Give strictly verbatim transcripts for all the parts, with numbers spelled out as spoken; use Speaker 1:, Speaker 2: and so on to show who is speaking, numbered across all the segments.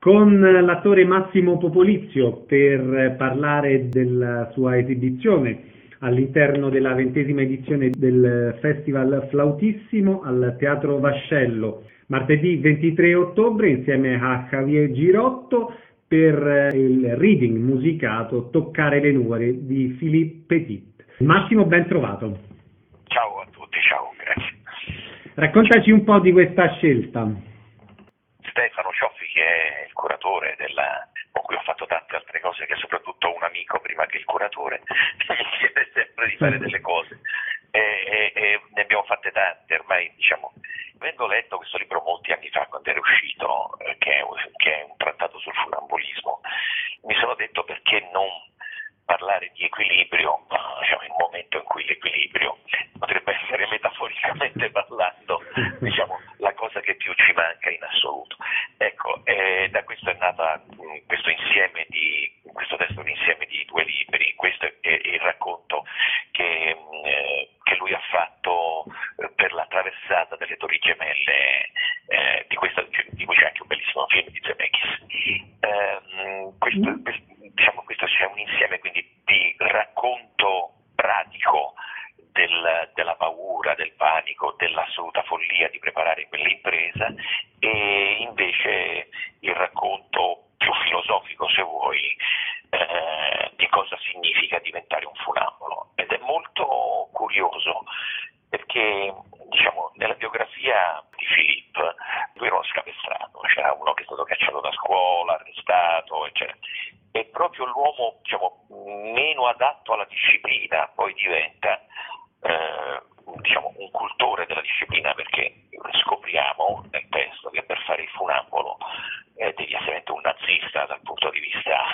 Speaker 1: con l'attore Massimo Popolizio per parlare della sua esibizione all'interno della ventesima edizione del Festival Flautissimo al Teatro Vascello, martedì ventitré ottobre, insieme a Javier Girotto per il reading musicato Toccare le nuvole di Philippe Petit. Massimo, ben trovato.
Speaker 2: Ciao a tutti, ciao, grazie.
Speaker 1: Raccontaci un po' di questa scelta.
Speaker 2: Stefano Cioffi, che è il curatore della, con cui ho fatto tante altre cose, che è soprattutto un amico prima che il curatore, mi chiede sempre di fare delle cose e, e, e ne abbiamo fatte tante ormai, diciamo. Avendo letto questo libro molti anni fa, quando era uscito, eh, che, è, che è un trattato sul funambolismo, mi sono detto perché non parlare di equilibrio, diciamo, in un momento in cui l'equilibrio potrebbe essere metaforicamente parlando, diciamo, la cosa che più ci manca in assoluto. Ecco, eh, da questo è nata mh, questo insieme di, questo testo è un insieme di due libri. Questo è, è il racconto che, mh, che lui ha fatto eh, per la traversata delle Torri Gemelle, eh, di, questa, di cui c'è anche un bellissimo film di Zemeckis. Eh, questo, questo, diciamo, questo c'è un insieme quindi di racconto pratico del, della paura, del panico, dell'assoluta follia di preparare quell'impresa, e invece il racconto più filosofico, se vuoi, eh, di cosa significa diventare un funambolo. Ed è molto curioso perché, diciamo, nella biografia di Philippe lui era uno scapestrato, c'era uno che è stato cacciato da scuola, arrestato, eccetera. E proprio l'uomo, diciamo, meno adatto alla disciplina poi diventa eh, diciamo, un cultore della disciplina, perché scopriamo nel testo che per fare il funambolo eh, devi essere un nazista dal punto di vista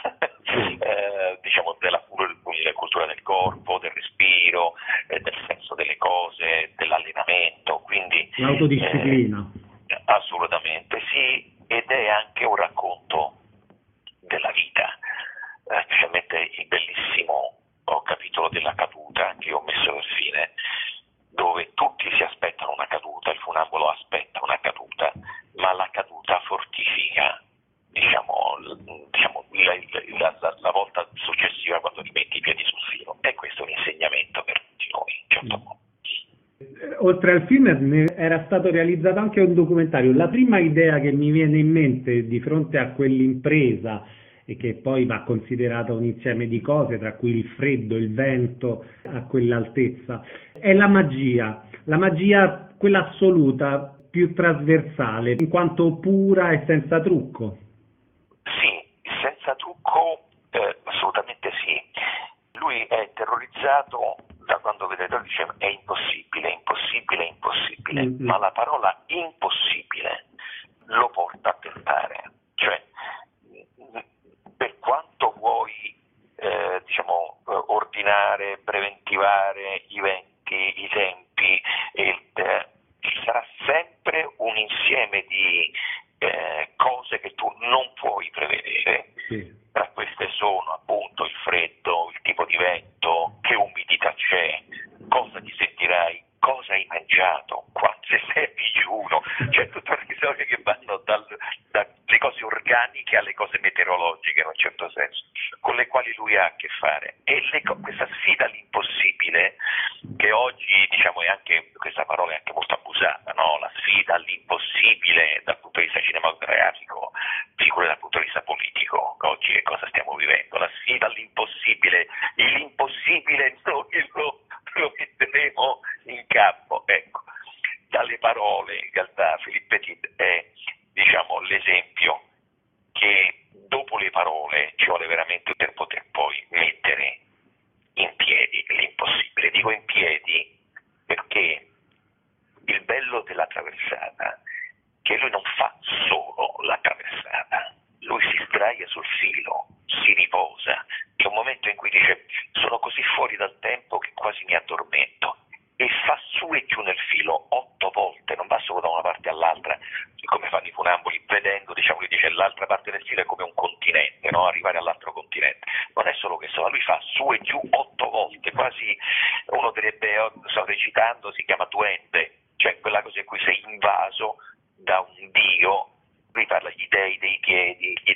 Speaker 2: eh, diciamo, della cultura del corpo, del respiro, eh, del senso delle cose, dell'allenamento, quindi
Speaker 1: l'autodisciplina.
Speaker 2: Eh, assolutamente sì, ed è anche un racconto della vita, eh, specialmente il bellissimo oh, capitolo della caduta che ho messo per fine, dove tutti si aspettano una caduta, il funambolo aspetta una caduta, ma la caduta fortifica, diciamo, diciamo la, la, la volta successiva quando rimetti i piedi sul filo, e questo è un insegnamento per tutti noi, in certo modo.
Speaker 1: Oltre al film era stato realizzato anche un documentario. La prima idea che mi viene in mente di fronte a quell'impresa, e che poi va considerata un insieme di cose, tra cui il freddo, il vento a quell'altezza, è la magia, la magia quella assoluta, più trasversale, in quanto pura e senza trucco.
Speaker 2: Sì, senza trucco, eh, assolutamente sì. Lui è terrorizzato da quando vede e dice è impossibile, impossibile, impossibile, mm-hmm. Ma la parola impossibile lo porta a tentare, cioè per quanto vuoi eh, diciamo ordinare, preventivare i venti, i tempi, il, eh, ci sarà sempre un insieme di eh, cose che tu non puoi prevedere. Sì. Tra queste sono appunto il freddo, il tipo di vento, che umidità c'è, cosa ti sentirai, cosa hai mangiato, quante sei a digiuno, cioè tutte le cose che vanno dal, dalle cose organiche alle cose meteorologiche, in un certo senso, con le quali lui ha a che fare. E le, questa sfida all'impossibile, che oggi diciamo è anche, questa parola è anche molto abusata, no? La sfida all'impossibile dal punto di vista cinematografico, figura dal punto di vista politico, oggi che cosa stiamo vivendo? La sfida all'impossibile, l'impossibile noi lo, lo metteremo in campo, ecco. Dalle parole in realtà Philippe Petit è, diciamo, l'esempio che dopo le parole ci vuole veramente per poter poi mettere in piedi l'impossibile. Dico in piedi perché il bello della traversata è che lui non fa solo la traversata, lui si sdraia sul filo, si riposa, c'è un momento in cui dice sono così fuori dal tempo che quasi mi addormento, e fa su e giù nel filo otto volte, non va solo da una parte all'altra come fanno i funamboli, vedendo, diciamo, lui dice l'altra parte del filo è come un continente, no? Arrivare all'altro continente. Non è solo questo, ma lui fa su e giù otto volte, quasi uno direbbe, sto recitando, si chiama duende, cioè quella cosa in cui sei invaso da un dio. Lui parla gli dei dei piedi, gli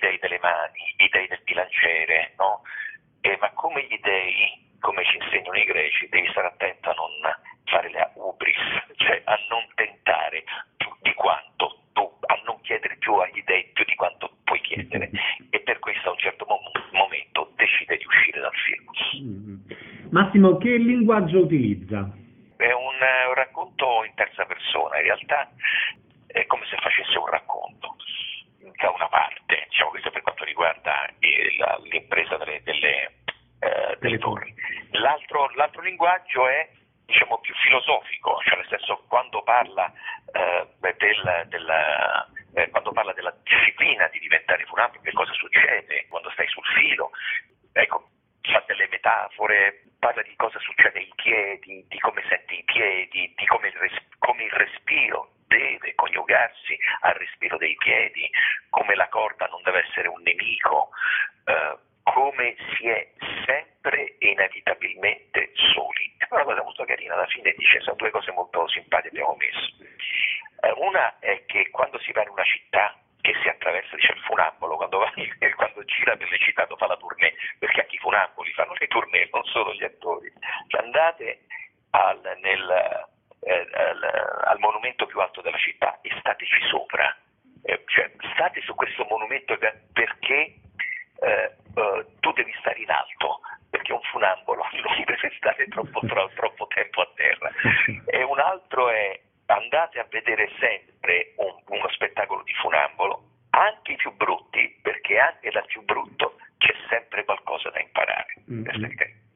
Speaker 1: Massimo, che linguaggio utilizza?
Speaker 2: È un, un racconto in terza persona, in realtà è come se facesse un racconto da una parte, diciamo, questo per quanto riguarda il, l'impresa delle, delle, eh, delle torri. L'altro, l'altro linguaggio è, diciamo, più filosofico, cioè nel senso quando parla eh, del, del eh, quando parla della disciplina di diventare funambolo, che cosa succede quando stai sul filo, ecco, fa delle metafore, parla di cosa succede ai piedi, di come senti i piedi, di come il, res- come il respiro deve coniugarsi al respiro dei piedi, come la corda non deve essere un nemico, eh, come si è sempre e inevitabilmente soli. È una cosa molto carina, alla fine dice, sono due cose molto simpatiche che abbiamo messo. Eh, una è che quando si va in una città che si attraversa, dice il funambolo, quando, va, quando gira per le città, fa la tournée, perché anche i funamboli fanno le tournée, non solo gli attori. Cioè andate al, nel, eh, al, al monumento più alto della città e stateci sopra, eh, cioè state su questo monumento perché eh, eh, tu devi stare in alto, perché un funambolo non deve stare troppo, troppo, troppo tempo a terra. E un altro è andate a vedere sempre un, uno spettacolo di funambolo, anche i più brutti, perché anche dal più brutto c'è sempre qualcosa da imparare. Mm-hmm.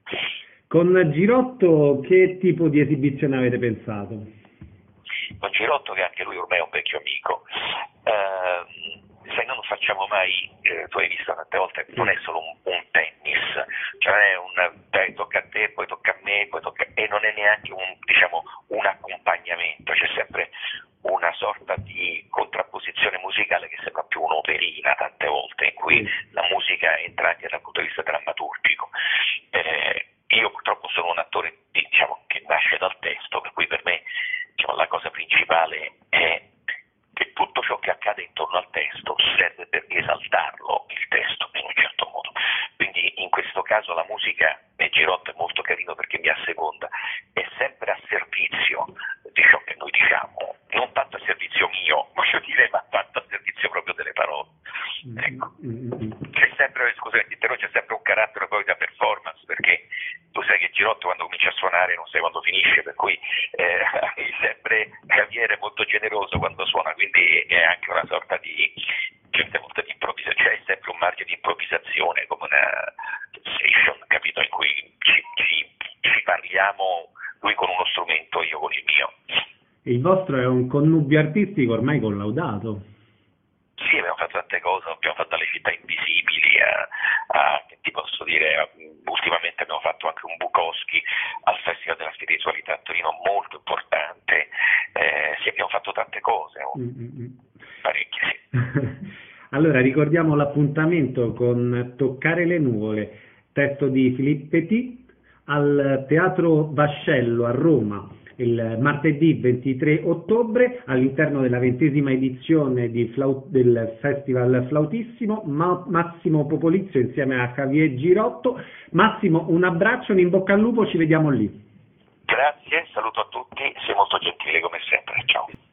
Speaker 1: Con Girotto che tipo di esibizione avete pensato?
Speaker 2: Con Girotto, che anche lui ormai è un vecchio amico, ehm, se noi non facciamo mai, eh, tu hai visto tante volte, non è solo un, un tennis, cioè non è un dai, tocca a te, poi tocca a me, poi tocca e non è neanche un, diciamo, un accompagnamento, c'è sempre una sorta di contrapposizione musicale che sembra più un'operina tante volte, in cui la musica entra anche dal punto di vista drammaturgico. Eh, io purtroppo sono un attore, diciamo, che nasce dal testo, per cui per me, diciamo, la cosa principale è che tutto ciò che accade intorno al testo serve per esaltarlo, il testo, in un certo modo. Quindi in questo caso la musica, e Girotto è molto carino perché mi asseconda, è sempre a servizio di ciò che noi diciamo, non tanto a servizio mio, voglio dire, ma tanto a servizio proprio delle parole. Ecco. C'è sempre, scusami, c'è sempre un carattere poi da performance, perché tu sai che Girotto quando comincia a suonare non sai quando finisce, per cui eh, è sempre Javier è molto generoso quando suona, quindi è anche una sorta di certe volte di improvvisazione, c'è cioè sempre un margine di improvvisazione, come una session, capito, in cui ci, ci, ci parliamo, lui con uno strumento, io con il mio.
Speaker 1: Il vostro è un connubio artistico ormai collaudato.
Speaker 2: Sì, abbiamo fatto tante cose, abbiamo fatto le città invisibili, a, a, che ti posso dire, a, ultimamente abbiamo fatto anche un Bukowski al Festival della Spiritualità a Torino, molto importante, eh, sì, abbiamo fatto tante cose, mm-hmm. parecchie, sì.
Speaker 1: Allora, ricordiamo l'appuntamento con Toccare le nuvole, testo di Philippe Petit, al Teatro Vascello a Roma, il martedì ventitré ottobre all'interno della ventesima edizione di Flau- del Festival Flautissimo, Ma- Massimo Popolizio insieme a Javier Girotto. Massimo, un abbraccio, un in bocca al lupo, ci vediamo lì.
Speaker 2: Grazie, saluto a tutti, sei molto gentile come sempre, ciao.